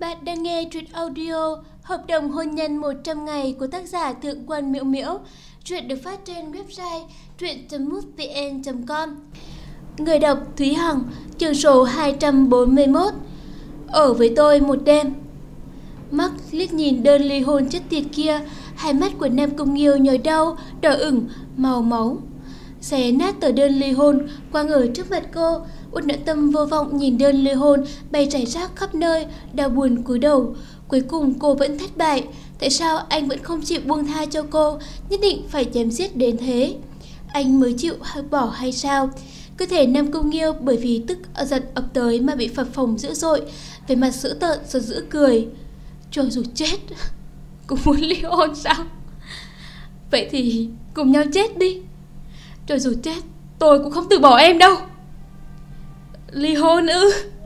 Bạn đang nghe truyện audio Hợp đồng hôn nhân 100 ngày của tác giả Thượng Quan Miễu Miễu. Truyện được phát trên website truyện.mútvn.com. Người đọc Thúy Hằng, chương số 241. Ở với tôi một đêm. Mark liếc nhìn đơn ly hôn chết tiệt kia, hai mắt của Nam Cung Nghiêu nhói đau, đỏ ửng, màu máu. Xé nát tờ đơn ly hôn quăng ở trước mặt cô. Uất Noãn Tâm vô vọng nhìn đơn ly hôn bày rải rác khắp nơi, đau buồn cúi đầu. Cuối cùng cô vẫn thất bại. Tại sao anh vẫn không chịu buông tha cho cô, nhất định phải chém giết đến thế? Anh mới chịu bỏ hay sao? Cơ thể Nam Cung Nghiêu bởi vì tức giận ập tới mà bị phập phồng dữ dội, về mặt dữ tợn giận dữ cười. Cho dù chết cũng muốn ly hôn sao? Vậy thì cùng nhau chết đi. Cho dù chết tôi cũng không từ bỏ em đâu. Ly hôn ư?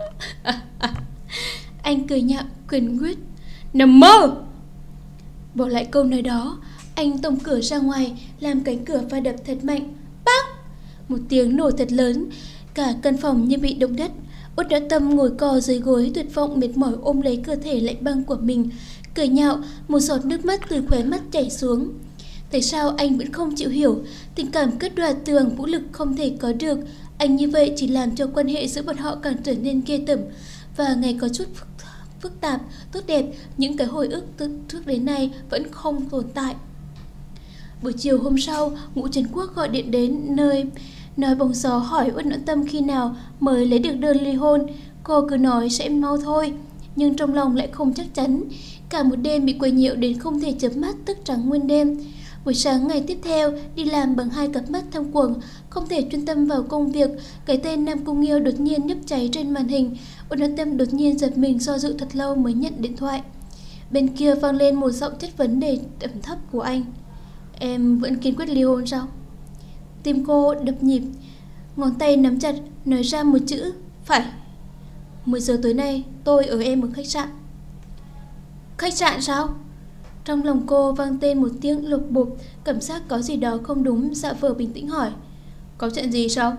Anh cười nhạo quyền quyết. Nằm mơ. Bỏ lại câu nói đó, anh tông cửa ra ngoài, làm cánh cửa va đập thật mạnh. Bác! Một tiếng nổ thật lớn, cả căn phòng như bị động đất. Uất Noãn Tâm ngồi co dưới gối, tuyệt vọng mệt mỏi ôm lấy cơ thể lạnh băng của mình, cười nhạo, một giọt nước mắt từ khóe mắt chảy xuống. Tại sao anh vẫn không chịu hiểu, tình cảm cướp đoạt từ bằng vũ lực không thể có được. Anh như vậy chỉ làm cho quan hệ giữa bọn họ càng trở nên ghê tởm, và ngày có chút phức tạp, tốt đẹp, những cái hồi ức trước đến nay vẫn không tồn tại. Buổi chiều hôm sau, Ngũ Trấn Quốc gọi điện đến nơi, nói bóng gió hỏi Uất Noãn Tâm khi nào mới lấy được đơn ly hôn. Cô cứ nói sẽ mau thôi, nhưng trong lòng lại không chắc chắn. Cả một đêm bị quấy nhiễu đến không thể chớp mắt, thức trắng nguyên đêm. Buổi sáng ngày tiếp theo, đi làm bằng hai cặp mắt thâm quầng, không thể chuyên tâm vào công việc. Cái tên Nam Cung Nghiêu đột nhiên nhấp cháy trên màn hình. Uất Noãn Tâm đột nhiên giật mình, do dự thật lâu mới nhận điện thoại. Bên kia vang lên một giọng chất vấn đầy đậm thấp của anh. Em vẫn kiên quyết ly hôn sao? Tim cô đập nhịp, ngón tay nắm chặt, nói ra một chữ: phải. 10 giờ tối nay tôi ở em ở khách sạn. Khách sạn sao? Trong lòng cô vang tên một tiếng lục bục, cảm giác có gì đó không đúng, dạ vờ bình tĩnh hỏi. Có chuyện gì sao?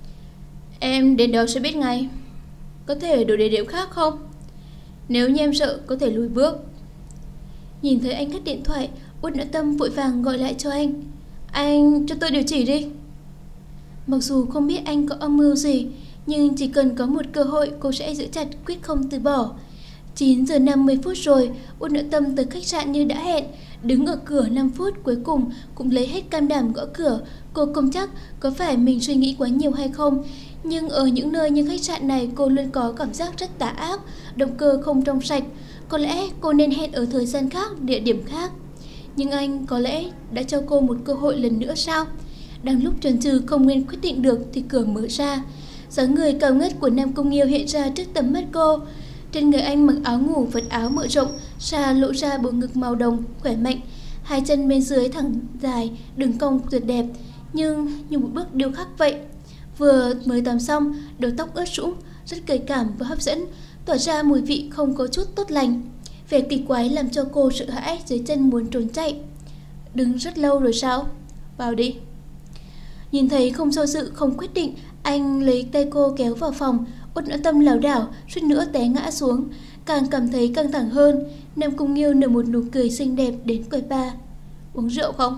Em đến đó sẽ biết ngay. Có thể đổi địa điểm khác không? Nếu như em sợ có thể lùi bước. Nhìn thấy anh cắt điện thoại, Uất Noãn Tâm vội vàng gọi lại cho anh. Anh cho tôi địa chỉ đi. Mặc dù không biết anh có âm mưu gì, nhưng chỉ cần có một cơ hội cô sẽ giữ chặt, quyết không từ bỏ. 9 giờ 50 phút rồi, Uất Noãn Tâm tới khách sạn như đã hẹn. Đứng ở cửa 5 phút, cuối cùng cũng lấy hết can đảm gõ cửa. Cô không chắc có phải mình suy nghĩ quá nhiều hay không, nhưng ở những nơi như khách sạn này cô luôn có cảm giác rất tà ác, động cơ không trong sạch. Có lẽ cô nên hẹn ở thời gian khác, địa điểm khác. Nhưng anh có lẽ đã cho cô một cơ hội lần nữa sao? Đang lúc chần chừ không nên quyết định được thì cửa mở ra. Dáng người cao ngất của Nam Cung Nghiêu hiện ra trước tầm mắt cô. Trên người anh mặc áo ngủ vật áo mở rộng, xa lộ ra bộ ngực màu đồng, khỏe mạnh. Hai chân bên dưới thẳng dài, đường cong tuyệt đẹp, nhưng như một bức điêu khắc vậy. Vừa mới tắm xong, đầu tóc ướt sũng, rất gợi cảm và hấp dẫn, tỏa ra mùi vị không có chút tốt lành. Vẻ kỳ quái làm cho cô sợ hãi, dưới chân muốn trốn chạy. Đứng rất lâu rồi sao? Vào đi. Nhìn thấy không do dự, không quyết định, anh lấy tay cô kéo vào phòng. Uất Noãn Tâm lảo đảo, suýt nữa té ngã xuống, càng cảm thấy căng thẳng hơn. Nam Cung Nghiêu nở một nụ cười xinh đẹp đến quầy bar. Uống rượu không?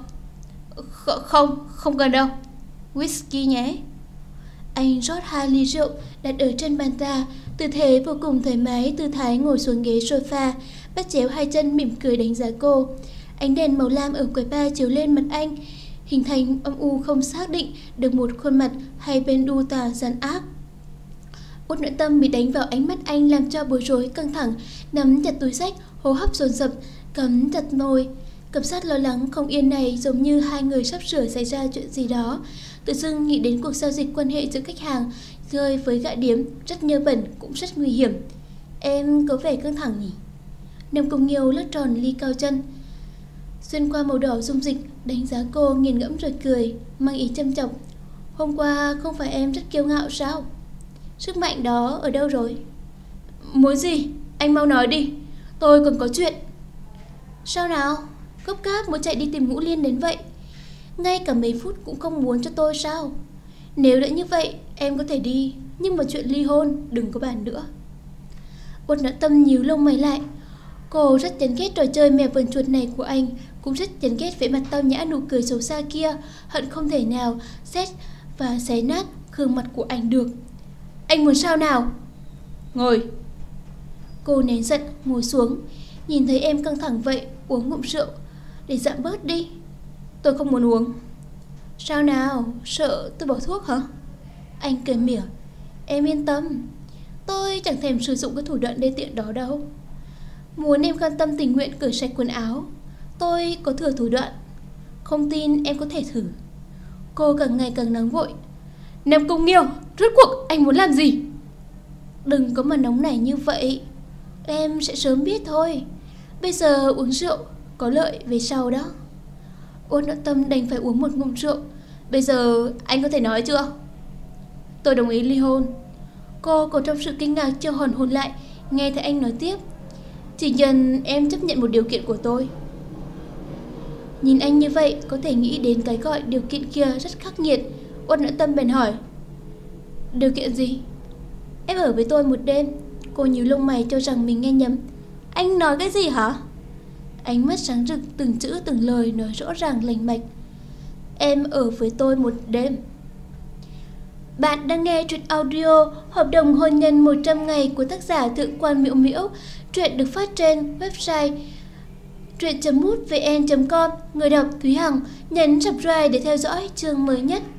Không cần đâu. Whisky nhé. Anh rót 2 ly rượu đặt ở trên bàn trà, tư thế vô cùng thoải mái, tư thái ngồi xuống ghế sofa, bắt chéo hai chân mỉm cười đánh giá cô. Ánh đèn màu lam ở quầy bar chiếu lên mặt anh, hình thành âm u không xác định được một khuôn mặt hay bên đu tà gian ác. Uất Noãn Tâm bị đánh vào ánh mắt anh làm cho bối rối căng thẳng, nắm chặt túi xách, hô hấp dồn dập, cắm chặt môi. Cảm giác lo lắng không yên này giống như hai người sắp sửa xảy ra chuyện gì đó. Tự dưng nghĩ đến cuộc giao dịch quan hệ giữa khách hàng rơi với gã điếm, rất nhơ bẩn cũng rất nguy hiểm. Em có vẻ căng thẳng nhỉ? Nam Cung Nghiêu lắc tròn ly cao chân, xuyên qua màu đỏ dung dịch, đánh giá cô nghiền ngẫm rồi cười, mang ý châm chọc. Hôm qua không phải em rất kiêu ngạo sao? Sức mạnh đó ở đâu rồi? Muốn gì? Anh mau nói đi, tôi còn có chuyện. Sao nào? Gấp gáp muốn chạy đi tìm Ngũ Liên đến vậy? Ngay cả mấy phút cũng không muốn cho tôi sao? Nếu đã như vậy, em có thể đi, nhưng mà chuyện ly hôn đừng có bàn nữa. Uất Noãn Tâm nhíu lông mày lại. Cô rất chán ghét trò chơi mèo vờn chuột này của anh, cũng rất chán ghét vẻ mặt tao nhã nụ cười xấu xa kia, hận không thể nào xét và xé nát gương mặt của anh được. Anh muốn sao nào? Ngồi. Cô nén giận ngồi xuống. Nhìn thấy em căng thẳng vậy, uống ngụm rượu để giảm bớt đi. Tôi không muốn uống. Sao nào, sợ tôi bỏ thuốc hả? Anh cười mỉa. Em yên tâm, tôi chẳng thèm sử dụng cái thủ đoạn đê tiện đó đâu. Muốn em cam tâm tình nguyện cởi sạch quần áo, tôi có thừa thủ đoạn. Không tin em có thể thử. Cô càng ngày càng nóng vội. Nam Cung Nghiêu, rốt cuộc anh muốn làm gì? Đừng có mà nóng nảy như vậy, em sẽ sớm biết thôi. Bây giờ uống rượu có lợi về sau đó. Uất Noãn Tâm đành phải uống một ngụm rượu. Bây giờ anh có thể nói chưa? Tôi đồng ý ly hôn. Cô còn trong sự kinh ngạc chưa hoàn hồn lại, nghe thấy anh nói tiếp. Chỉ cần em chấp nhận một điều kiện của tôi. Nhìn anh như vậy, có thể nghĩ đến cái gọi điều kiện kia rất khắc nghiệt. Uất Noãn Tâm bèn hỏi. Điều kiện gì? Em ở với tôi một đêm. Cô nhíu lông mày cho rằng mình nghe nhầm. Anh nói cái gì hả? Ánh mắt sáng rực, từng chữ từng lời nói rõ ràng lành mạch. Em ở với tôi một đêm. Bạn đang nghe truyện audio Hợp đồng hôn nhân 100 ngày của tác giả Thượng quan Miễu Miễu. Truyện được phát trên website truyện.mútvn.com. Người đọc Thúy Hằng. Nhấn subscribe để theo dõi chương mới nhất.